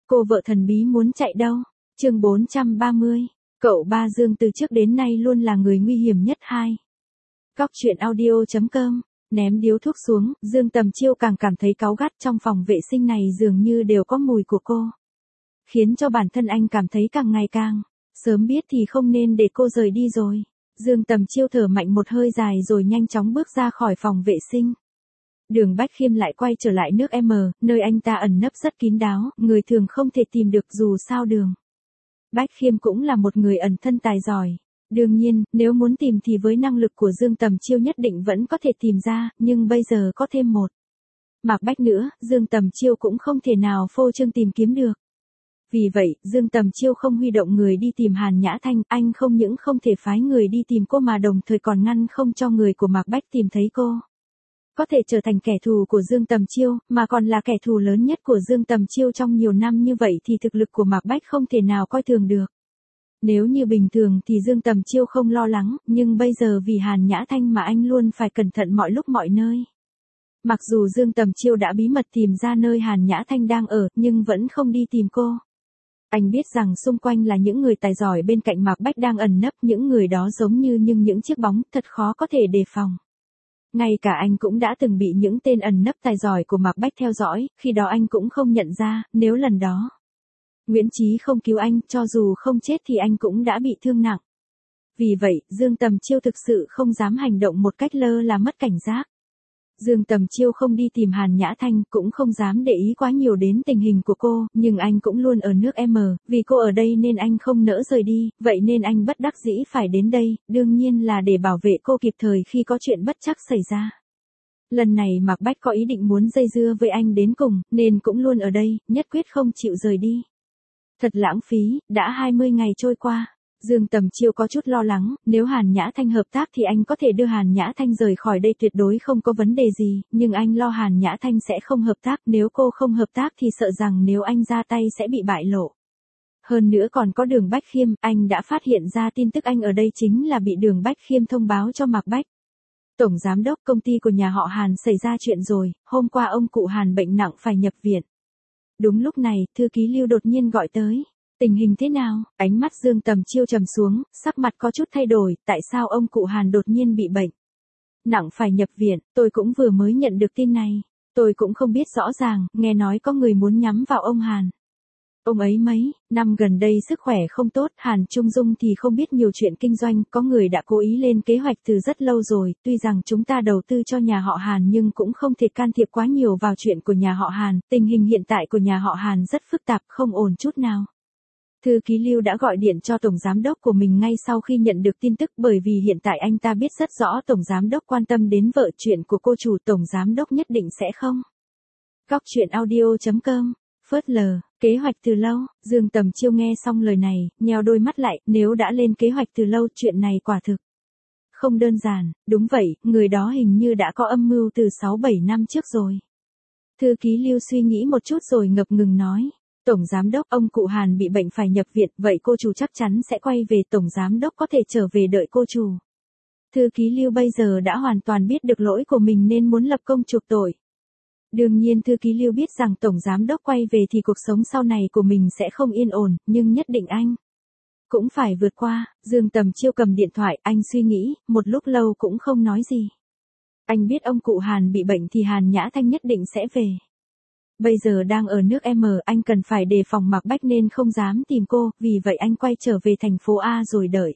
Cô vợ thần bí muốn chạy đâu? Chương 430. Cậu ba Dương từ trước đến nay luôn là người nguy hiểm nhất hai. Cóc truyện audio.com. Ném điếu thuốc xuống, Dương Tầm Chiêu càng cảm thấy cáu gắt, trong phòng vệ sinh này dường như đều có mùi của cô. Khiến cho bản thân anh cảm thấy càng ngày càng, sớm biết thì không nên để cô rời đi rồi. Dương Tầm Chiêu thở mạnh một hơi dài rồi nhanh chóng bước ra khỏi phòng vệ sinh. Đường Bách Khiêm lại quay trở lại nước M, nơi anh ta ẩn nấp rất kín đáo, người thường không thể tìm được dù sao Đường Bách Khiêm cũng là một người ẩn thân tài giỏi. Đương nhiên, nếu muốn tìm thì với năng lực của Dương Tầm Chiêu nhất định vẫn có thể tìm ra, nhưng bây giờ có thêm một Mạc Bách nữa, Dương Tầm Chiêu cũng không thể nào phô trương tìm kiếm được. Vì vậy, Dương Tầm Chiêu không huy động người đi tìm Hàn Nhã Thanh, anh không những không thể phái người đi tìm cô mà đồng thời còn ngăn không cho người của Mạc Bách tìm thấy cô. Có thể trở thành kẻ thù của Dương Tầm Chiêu, mà còn là kẻ thù lớn nhất của Dương Tầm Chiêu trong nhiều năm như vậy thì thực lực của Mạc Bách không thể nào coi thường được. Nếu như bình thường thì Dương Tầm Chiêu không lo lắng, nhưng bây giờ vì Hàn Nhã Thanh mà anh luôn phải cẩn thận mọi lúc mọi nơi. Mặc dù Dương Tầm Chiêu đã bí mật tìm ra nơi Hàn Nhã Thanh đang ở, nhưng vẫn không đi tìm cô. Anh biết rằng xung quanh là những người tài giỏi bên cạnh Mạc Bách đang ẩn nấp, những người đó giống như những chiếc bóng, thật khó có thể đề phòng. Ngay cả anh cũng đã từng bị những tên ẩn nấp tài giỏi của Mạc Bách theo dõi, khi đó anh cũng không nhận ra, nếu lần đó Nguyễn Chí không cứu anh, cho dù không chết thì anh cũng đã bị thương nặng. Vì vậy, Dương Tầm Chiêu thực sự không dám hành động một cách lơ là mất cảnh giác. Dương Tầm Chiêu không đi tìm Hàn Nhã Thanh, cũng không dám để ý quá nhiều đến tình hình của cô, nhưng anh cũng luôn ở nước M, vì cô ở đây nên anh không nỡ rời đi, vậy nên anh bất đắc dĩ phải đến đây, đương nhiên là để bảo vệ cô kịp thời khi có chuyện bất trắc xảy ra. Lần này Mạc Bách có ý định muốn dây dưa với anh đến cùng, nên cũng luôn ở đây, nhất quyết không chịu rời đi. Thật lãng phí, đã 20 ngày trôi qua. Dương Tầm Chiêu có chút lo lắng, nếu Hàn Nhã Thanh hợp tác thì anh có thể đưa Hàn Nhã Thanh rời khỏi đây tuyệt đối không có vấn đề gì, nhưng anh lo Hàn Nhã Thanh sẽ không hợp tác, nếu cô không hợp tác thì sợ rằng nếu anh ra tay sẽ bị bại lộ. Hơn nữa còn có Đường Bách Khiêm, anh đã phát hiện ra tin tức anh ở đây chính là bị Đường Bách Khiêm thông báo cho Mạc Bách. Tổng giám đốc công ty của nhà họ Hàn xảy ra chuyện rồi, hôm qua ông cụ Hàn bệnh nặng phải nhập viện. Đúng lúc này, thư ký Lưu đột nhiên gọi tới. Tình hình thế nào? Ánh mắt Dương Tầm Chiêu trầm xuống, sắc mặt có chút thay đổi, tại sao ông cụ Hàn đột nhiên bị bệnh nặng phải nhập viện, tôi cũng vừa mới nhận được tin này. Tôi cũng không biết rõ ràng, nghe nói có người muốn nhắm vào ông Hàn. Ông ấy mấy năm gần đây sức khỏe không tốt, Hàn Trung Dung thì không biết nhiều chuyện kinh doanh, có người đã cố ý lên kế hoạch từ rất lâu rồi, tuy rằng chúng ta đầu tư cho nhà họ Hàn nhưng cũng không thể can thiệp quá nhiều vào chuyện của nhà họ Hàn, tình hình hiện tại của nhà họ Hàn rất phức tạp, không ổn chút nào. Thư ký Lưu đã gọi điện cho tổng giám đốc của mình ngay sau khi nhận được tin tức, bởi vì hiện tại anh ta biết rất rõ tổng giám đốc quan tâm đến vợ, chuyện của cô chủ tổng giám đốc nhất định sẽ không. Cóc truyện audio.com. Phớt lờ, kế hoạch từ lâu. Dương Tầm Chiêu nghe xong lời này, nheo đôi mắt lại, nếu đã lên kế hoạch từ lâu, chuyện này quả thực không đơn giản. Đúng vậy, người đó hình như đã có âm mưu từ 6-7 năm trước rồi. Thư ký Lưu suy nghĩ một chút rồi ngập ngừng nói. Tổng giám đốc, ông cụ Hàn bị bệnh phải nhập viện, vậy cô chủ chắc chắn sẽ quay về, tổng giám đốc có thể trở về đợi cô chủ. Thư ký Lưu bây giờ đã hoàn toàn biết được lỗi của mình nên muốn lập công chuộc tội. Đương nhiên thư ký Lưu biết rằng tổng giám đốc quay về thì cuộc sống sau này của mình sẽ không yên ổn, nhưng nhất định anh cũng phải vượt qua. Dương Tầm Chiêu cầm điện thoại, anh suy nghĩ, một lúc lâu cũng không nói gì. Anh biết ông cụ Hàn bị bệnh thì Hàn Nhã Thanh nhất định sẽ về. Bây giờ đang ở nước M, anh cần phải đề phòng Mạc Bách nên không dám tìm cô, vì vậy anh quay trở về thành phố A rồi đợi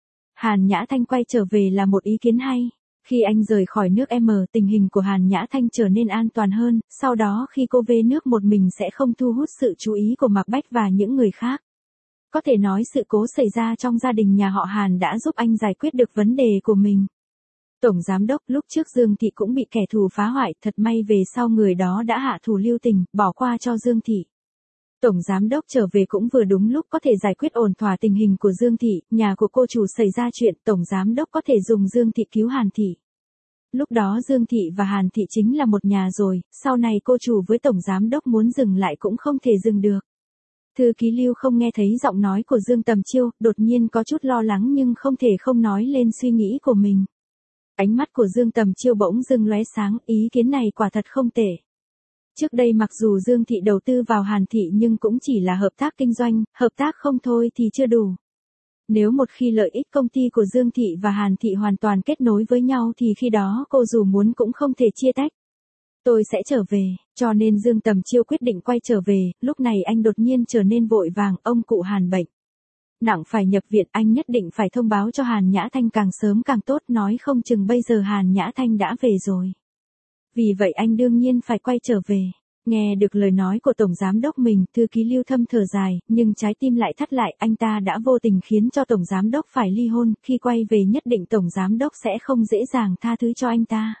Hàn Nhã Thanh quay trở về là một ý kiến hay. Khi anh rời khỏi nước M, tình hình của Hàn Nhã Thanh trở nên an toàn hơn, sau đó khi cô về nước một mình sẽ không thu hút sự chú ý của Mạc Bách và những người khác. Có thể nói sự cố xảy ra trong gia đình nhà họ Hàn đã giúp anh giải quyết được vấn đề của mình. Tổng giám đốc, lúc trước Dương Thị cũng bị kẻ thù phá hoại, thật may về sau người đó đã hạ thủ lưu tình, bỏ qua cho Dương Thị. Tổng giám đốc trở về cũng vừa đúng lúc có thể giải quyết ổn thỏa tình hình của Dương Thị, nhà của cô chủ xảy ra chuyện, tổng giám đốc có thể dùng Dương Thị cứu Hàn Thị. Lúc đó Dương Thị và Hàn Thị chính là một nhà rồi, sau này cô chủ với tổng giám đốc muốn dừng lại cũng không thể dừng được. Thư ký Lưu không nghe thấy giọng nói của Dương Tầm Chiêu, đột nhiên có chút lo lắng nhưng không thể không nói lên suy nghĩ của mình. Ánh mắt của Dương Tầm Chiêu bỗng dưng lóe sáng, ý kiến này quả thật không tệ. Trước đây mặc dù Dương Thị đầu tư vào Hàn Thị nhưng cũng chỉ là hợp tác kinh doanh, hợp tác không thôi thì chưa đủ. Nếu một khi lợi ích công ty của Dương Thị và Hàn Thị hoàn toàn kết nối với nhau thì khi đó cô dù muốn cũng không thể chia tách. Tôi sẽ trở về, cho nên Dương Tầm Chiêu quyết định quay trở về, lúc này anh đột nhiên trở nên vội vàng, ông cụ Hàn bệnh nặng phải nhập viện, anh nhất định phải thông báo cho Hàn Nhã Thanh càng sớm càng tốt, nói không chừng bây giờ Hàn Nhã Thanh đã về rồi. Vì vậy anh đương nhiên phải quay trở về. Nghe được lời nói của Tổng Giám Đốc mình, thư ký Lưu Thâm thở dài, nhưng trái tim lại thắt lại, anh ta đã vô tình khiến cho Tổng Giám Đốc phải ly hôn, khi quay về nhất định Tổng Giám Đốc sẽ không dễ dàng tha thứ cho anh ta.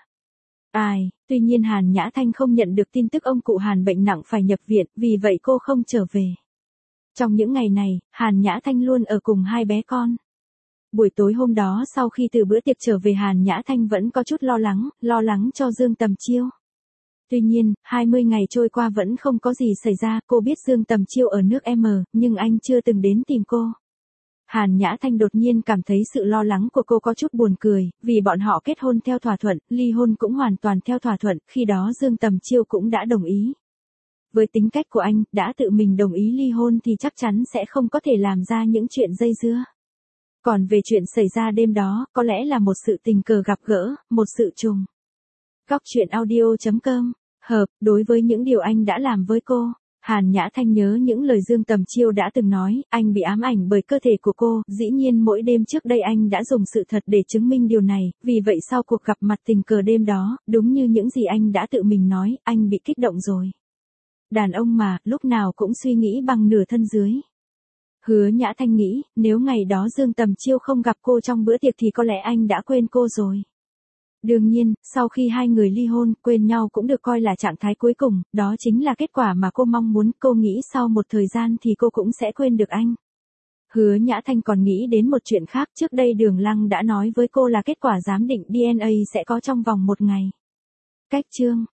Tuy nhiên Hàn Nhã Thanh không nhận được tin tức ông cụ Hàn bệnh nặng phải nhập viện, vì vậy cô không trở về. Trong những ngày này, Hàn Nhã Thanh luôn ở cùng hai bé con. Buổi tối hôm đó sau khi từ bữa tiệc trở về Hàn Nhã Thanh vẫn có chút lo lắng cho Dương Tầm Chiêu. Tuy nhiên, 20 ngày trôi qua vẫn không có gì xảy ra, cô biết Dương Tầm Chiêu ở nước M, nhưng anh chưa từng đến tìm cô. Hàn Nhã Thanh đột nhiên cảm thấy sự lo lắng của cô có chút buồn cười, vì bọn họ kết hôn theo thỏa thuận, ly hôn cũng hoàn toàn theo thỏa thuận, khi đó Dương Tầm Chiêu cũng đã đồng ý. Với tính cách của anh, đã tự mình đồng ý ly hôn thì chắc chắn sẽ không có thể làm ra những chuyện dây dưa. Còn về chuyện xảy ra đêm đó, có lẽ là một sự tình cờ gặp gỡ, một sự trùng. Góc truyện audio.com. Đối với những điều anh đã làm với cô, Hàn Nhã Thanh nhớ những lời Dương Tầm Chiêu đã từng nói, anh bị ám ảnh bởi cơ thể của cô, dĩ nhiên mỗi đêm trước đây anh đã dùng sự thật để chứng minh điều này, vì vậy sau cuộc gặp mặt tình cờ đêm đó, đúng như những gì anh đã tự mình nói, anh bị kích động rồi. Đàn ông mà, lúc nào cũng suy nghĩ bằng nửa thân dưới. Hứa Nhã Thanh nghĩ, nếu ngày đó Dương Tầm Chiêu không gặp cô trong bữa tiệc thì có lẽ anh đã quên cô rồi. Đương nhiên, sau khi hai người ly hôn, quên nhau cũng được coi là trạng thái cuối cùng, đó chính là kết quả mà cô mong muốn, cô nghĩ sau một thời gian thì cô cũng sẽ quên được anh. Hứa Nhã Thanh còn nghĩ đến một chuyện khác, trước đây Đường Lăng đã nói với cô là kết quả giám định DNA sẽ có trong vòng 1 ngày. Cách chương